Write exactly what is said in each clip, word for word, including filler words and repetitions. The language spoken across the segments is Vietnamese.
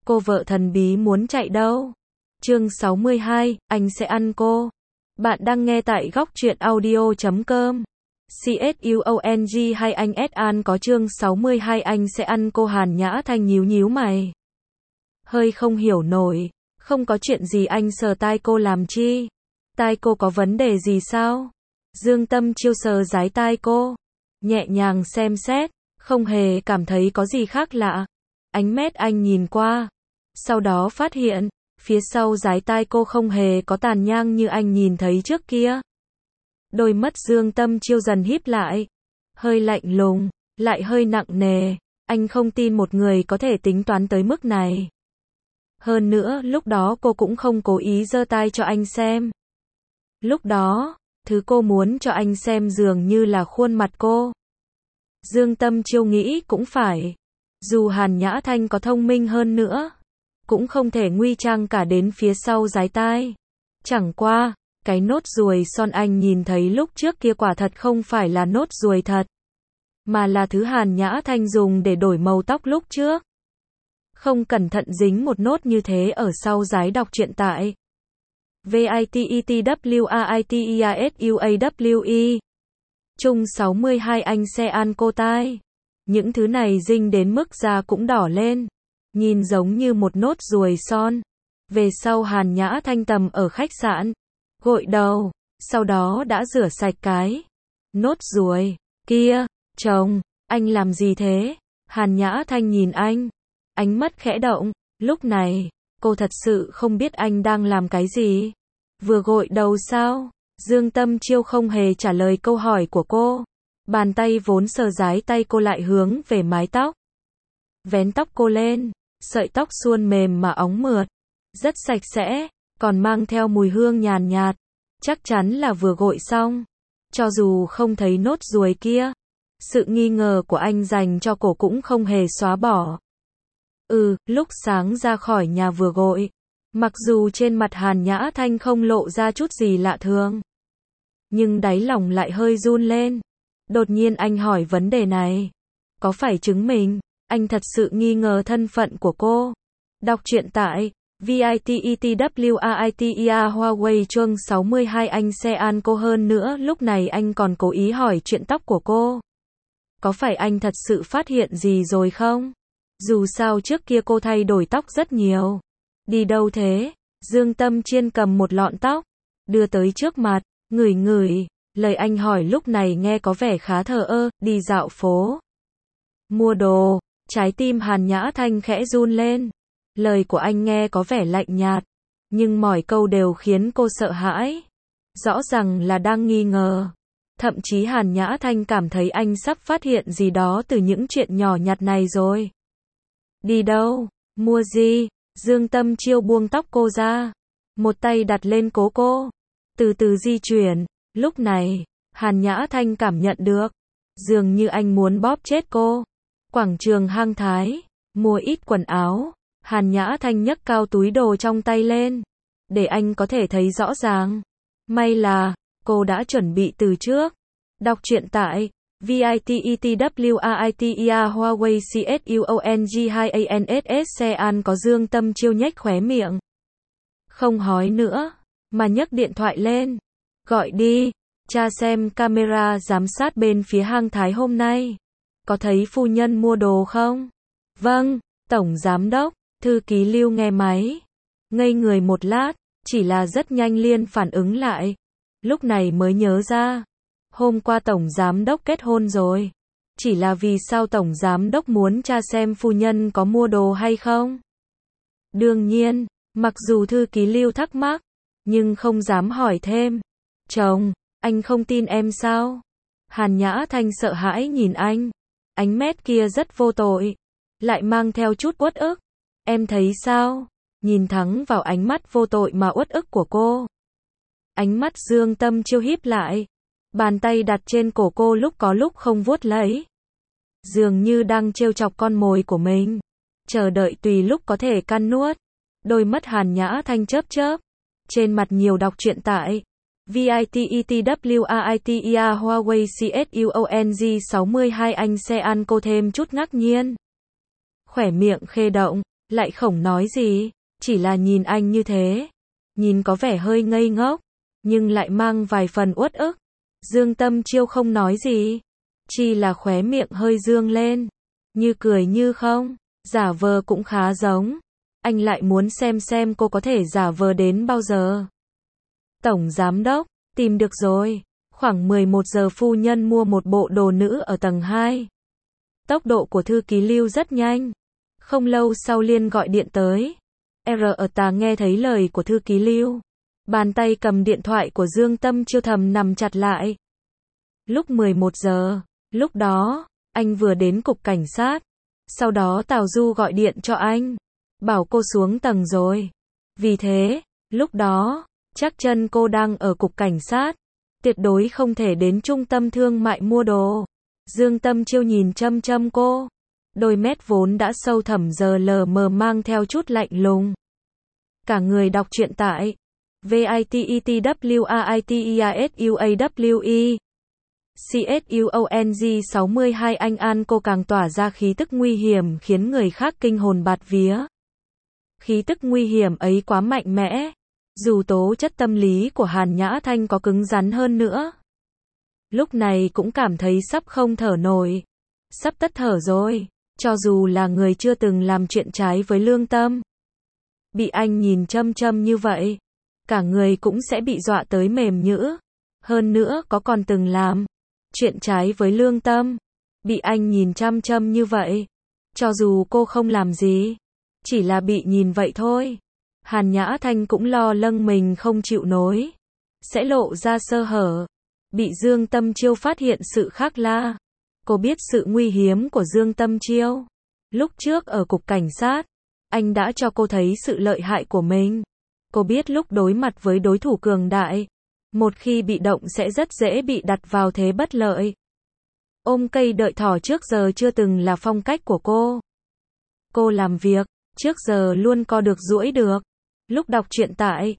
Cô vợ thần bí muốn chạy đâu? Chương sáu mươi hai, anh sẽ ăn cô. Bạn đang nghe tại góc truyện audio chấm com. CSUONG hay anh S An có chương sáu mươi hai anh sẽ ăn cô. Hàn Nhã Thanh nhíu nhíu mày. Hơi không hiểu nổi. Không có chuyện gì anh sờ tai cô làm chi? Tai cô có vấn đề gì sao? Dương Tâm Chiêu sờ dái tai cô. Nhẹ nhàng xem xét. Không hề cảm thấy có gì khác lạ. Ánh mắt anh nhìn qua. Sau đó phát hiện, phía sau dái tai cô không hề có tàn nhang như anh nhìn thấy trước kia. Đôi mắt Dương Tâm Chiêu dần híp lại. Hơi lạnh lùng, lại hơi nặng nề. Anh không tin một người có thể tính toán tới mức này. Hơn nữa, lúc đó cô cũng không cố ý giơ tai cho anh xem. Lúc đó, thứ cô muốn cho anh xem dường như là khuôn mặt cô. Dương Tâm Chiêu nghĩ cũng phải. Dù Hàn Nhã Thanh có thông minh hơn nữa, cũng không thể nguy trang cả đến phía sau dái tai. Chẳng qua, cái nốt ruồi son anh nhìn thấy lúc trước kia quả thật không phải là nốt ruồi thật, mà là thứ Hàn Nhã Thanh dùng để đổi màu tóc lúc trước. Không cẩn thận dính một nốt như thế ở sau dái. Đọc truyện tại vititwriteiasuawe. Chung sáu mươi hai anh sẽ ăn cô tai. Những thứ này dinh đến mức da cũng đỏ lên. Nhìn giống như một nốt ruồi son. Về sau Hàn Nhã Thanh tầm ở khách sạn. Gội đầu. Sau đó đã rửa sạch cái nốt ruồi kia. Chồng, anh làm gì thế? Hàn Nhã Thanh nhìn anh. Ánh mắt khẽ động. Lúc này, cô thật sự không biết anh đang làm cái gì. Vừa gội đầu sao? Dương Tâm Chiêu không hề trả lời câu hỏi của cô. Bàn tay vốn sờ dái tay cô lại hướng về mái tóc. Vén tóc cô lên. Sợi tóc suôn mềm mà óng mượt. Rất sạch sẽ. Còn mang theo mùi hương nhàn nhạt. Chắc chắn là vừa gội xong. Cho dù không thấy nốt ruồi kia, sự nghi ngờ của anh dành cho cô cũng không hề xóa bỏ. Ừ, lúc sáng ra khỏi nhà vừa gội. Mặc dù trên mặt Hàn Nhã Thanh không lộ ra chút gì lạ thường, nhưng đáy lòng lại hơi run lên. Đột nhiên anh hỏi vấn đề này. Có phải chứng minh anh thật sự nghi ngờ thân phận của cô? Đọc truyện tại vititwriteiasuawe. Huawei chương sáu mươi hai anh sẽ ăn cô. Hơn nữa lúc này anh còn cố ý hỏi chuyện tóc của cô. Có phải anh thật sự phát hiện gì rồi không? Dù sao trước kia cô thay đổi tóc rất nhiều. Đi đâu thế? Dương Tâm Chiên cầm một lọn tóc, đưa tới trước mặt, ngửi ngửi. Lời anh hỏi lúc này nghe có vẻ khá thờ ơ. Đi dạo phố, mua đồ. Trái tim Hàn Nhã Thanh khẽ run lên. Lời của anh nghe có vẻ lạnh nhạt, nhưng mỗi câu đều khiến cô sợ hãi. Rõ ràng là đang nghi ngờ. Thậm chí Hàn Nhã Thanh cảm thấy anh sắp phát hiện gì đó từ những chuyện nhỏ nhặt này rồi. Đi đâu? Mua gì? Dương Tâm Chiêu buông tóc cô ra. Một tay đặt lên cố cô. Từ từ di chuyển. Lúc này, Hàn Nhã Thanh cảm nhận được. Dường như anh muốn bóp chết cô. Quảng trường Hang Thái. Mua ít quần áo. Hàn Nhã Thanh nhấc cao túi đồ trong tay lên. Để anh có thể thấy rõ ràng. May là, cô đã chuẩn bị từ trước. Đọc truyện tại vititwriteiasuawe. Huawei CSUONG hai A N S S. Xe An có. Dương Tâm Chiêu nhếch khóe miệng. Không hỏi nữa, mà nhấc điện thoại lên. Gọi đi, tra xem camera giám sát bên phía Hang Thái hôm nay. Có thấy phu nhân mua đồ không? Vâng, Tổng Giám Đốc. Thư ký Lưu nghe máy. Ngây người một lát, chỉ là rất nhanh liền phản ứng lại. Lúc này mới nhớ ra. Hôm qua Tổng Giám Đốc kết hôn rồi. Chỉ là vì sao Tổng Giám Đốc muốn tra xem phu nhân có mua đồ hay không? Đương nhiên, mặc dù thư ký Lưu thắc mắc, nhưng không dám hỏi thêm. Chồng, anh không tin em sao? Hàn Nhã Thanh sợ hãi nhìn anh. Ánh mắt kia rất vô tội, lại mang theo chút uất ức. Em thấy sao? Nhìn thẳng vào ánh mắt vô tội mà uất ức của cô. Ánh mắt Dương Tâm Chiêu híp lại. Bàn tay đặt trên cổ cô lúc có lúc không vuốt lấy. Dường như đang trêu chọc con mồi của mình. Chờ đợi tùy lúc có thể căn nuốt. Đôi mắt Hàn Nhã Thanh chớp chớp. Trên mặt nhiều. Đọc truyện tại vititwriteiasuawe. Huawei CSUONG sáu mươi hai anh sẽ ăn cô thêm chút ngạc nhiên. Khỏe miệng khê động. lại không nói gì, chỉ là nhìn anh như thế. Nhìn có vẻ hơi ngây ngốc, nhưng lại mang vài phần uất ức. Dương Tâm Chiêu không nói gì, chỉ là khóe miệng hơi dương lên, như cười như không, giả vờ cũng khá giống. Anh lại muốn xem xem cô có thể giả vờ đến bao giờ. Tổng giám đốc, tìm được rồi. Khoảng mười một giờ phu nhân mua một bộ đồ nữ ở tầng hai. Tốc độ của thư ký Lưu rất nhanh. Không lâu sau Liên gọi điện tới. R ở tà nghe thấy lời của thư ký Lưu. Bàn tay cầm điện thoại của Dương Tâm Chiêu thầm nằm chặt lại. Lúc mười một giờ, lúc đó, anh vừa đến cục cảnh sát. Sau đó Tào Du gọi điện cho anh. Bảo cô xuống tầng rồi. Vì thế, lúc đó, chắc chân cô đang ở cục cảnh sát. Tuyệt đối không thể đến trung tâm thương mại mua đồ. Dương Tâm Chiêu nhìn chăm chăm cô. Đôi mét vốn đã sâu thẳm giờ lờ mờ mang theo chút lạnh lùng. Cả người đọc truyện tại vititwritersuawe CSUONG sáu mươi hai anh An cô càng tỏa ra khí tức nguy hiểm khiến người khác kinh hồn bạt vía. Khí tức nguy hiểm ấy quá mạnh mẽ. Dù tố chất tâm lý của Hàn Nhã Thanh có cứng rắn hơn nữa, lúc này cũng cảm thấy sắp không thở nổi. Sắp tắt thở rồi. Cho dù là người chưa từng làm chuyện trái với lương tâm, bị anh nhìn chăm chăm như vậy, cả người cũng sẽ bị dọa tới mềm nhũn. Hơn nữa có còn từng làm chuyện trái với lương tâm, bị anh nhìn chăm chăm như vậy. Cho dù cô không làm gì, chỉ là bị nhìn vậy thôi, Hàn Nhã Thanh cũng lo lâng mình không chịu nổi, sẽ lộ ra sơ hở. Bị Dương Tâm Chiêu phát hiện sự khác lạ. Cô biết sự nguy hiểm của Dương Tâm Chiêu. Lúc trước ở cục cảnh sát, anh đã cho cô thấy sự lợi hại của mình. Cô biết lúc đối mặt với đối thủ cường đại, một khi bị động sẽ rất dễ bị đặt vào thế bất lợi. Ôm cây đợi thỏ trước giờ chưa từng là phong cách của cô. Cô làm việc, trước giờ luôn co được duỗi được. Lúc đọc truyện tại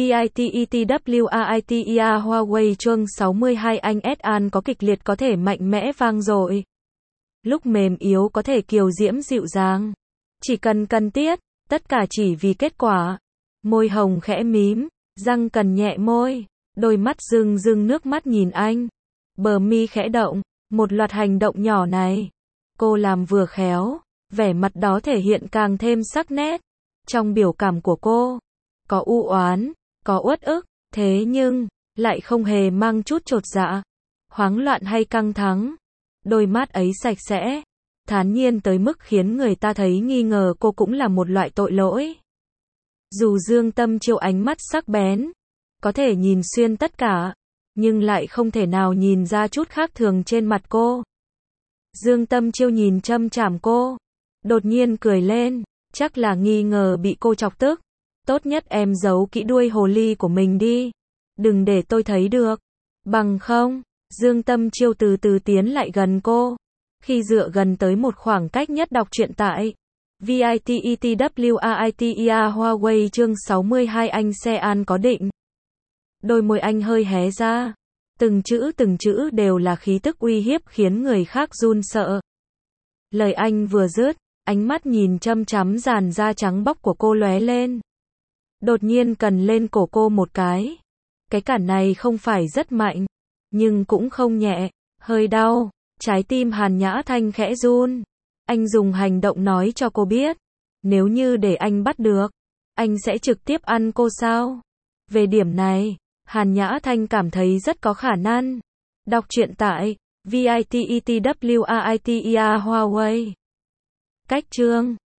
vititwriter Huawei chương sáu mươi hai anh An có kịch liệt có thể mạnh mẽ vang dội. Lúc mềm yếu có thể kiều diễm dịu dàng. Chỉ cần cần tiết, tất cả chỉ vì kết quả. Môi hồng khẽ mím, răng cần nhẹ môi, đôi mắt rưng rưng nước mắt nhìn anh. Bờ mi khẽ động, một loạt hành động nhỏ này. Cô làm vừa khéo, vẻ mặt đó thể hiện càng thêm sắc nét. Trong biểu cảm của cô, có u oán, có uất ức, thế nhưng, lại không hề mang chút chột dạ, hoảng loạn hay căng thẳng. Đôi mắt ấy sạch sẽ, thản nhiên tới mức khiến người ta thấy nghi ngờ cô cũng là một loại tội lỗi. Dù Dương Tâm Chiêu ánh mắt sắc bén, có thể nhìn xuyên tất cả, nhưng lại không thể nào nhìn ra chút khác thường trên mặt cô. Dương Tâm Chiêu nhìn chăm chằm cô, đột nhiên cười lên, chắc là nghi ngờ bị cô chọc tức. Tốt nhất em giấu kỹ đuôi hồ ly của mình đi, đừng để tôi thấy được. Bằng không, Dương Tâm Chiêu từ từ tiến lại gần cô. Khi dựa gần tới một khoảng cách nhất đọc truyện tại vititwriter Huawei chương sáu mươi hai anh xe an có định. Đôi môi anh hơi hé ra. Từng chữ từng chữ đều là khí tức uy hiếp khiến người khác run sợ. Lời anh vừa dứt, ánh mắt nhìn chăm chăm dàn da trắng bóc của cô lóe lên. Đột nhiên cần lên cổ cô một cái. Cái cản này không phải rất mạnh, nhưng cũng không nhẹ, hơi đau. Trái tim Hàn Nhã Thanh khẽ run. Anh dùng hành động nói cho cô biết, nếu như để anh bắt được, anh sẽ trực tiếp ăn cô sao? Về điểm này, Hàn Nhã Thanh cảm thấy rất có khả năng. Đọc truyện tại vititwriter Huawei. Cách chương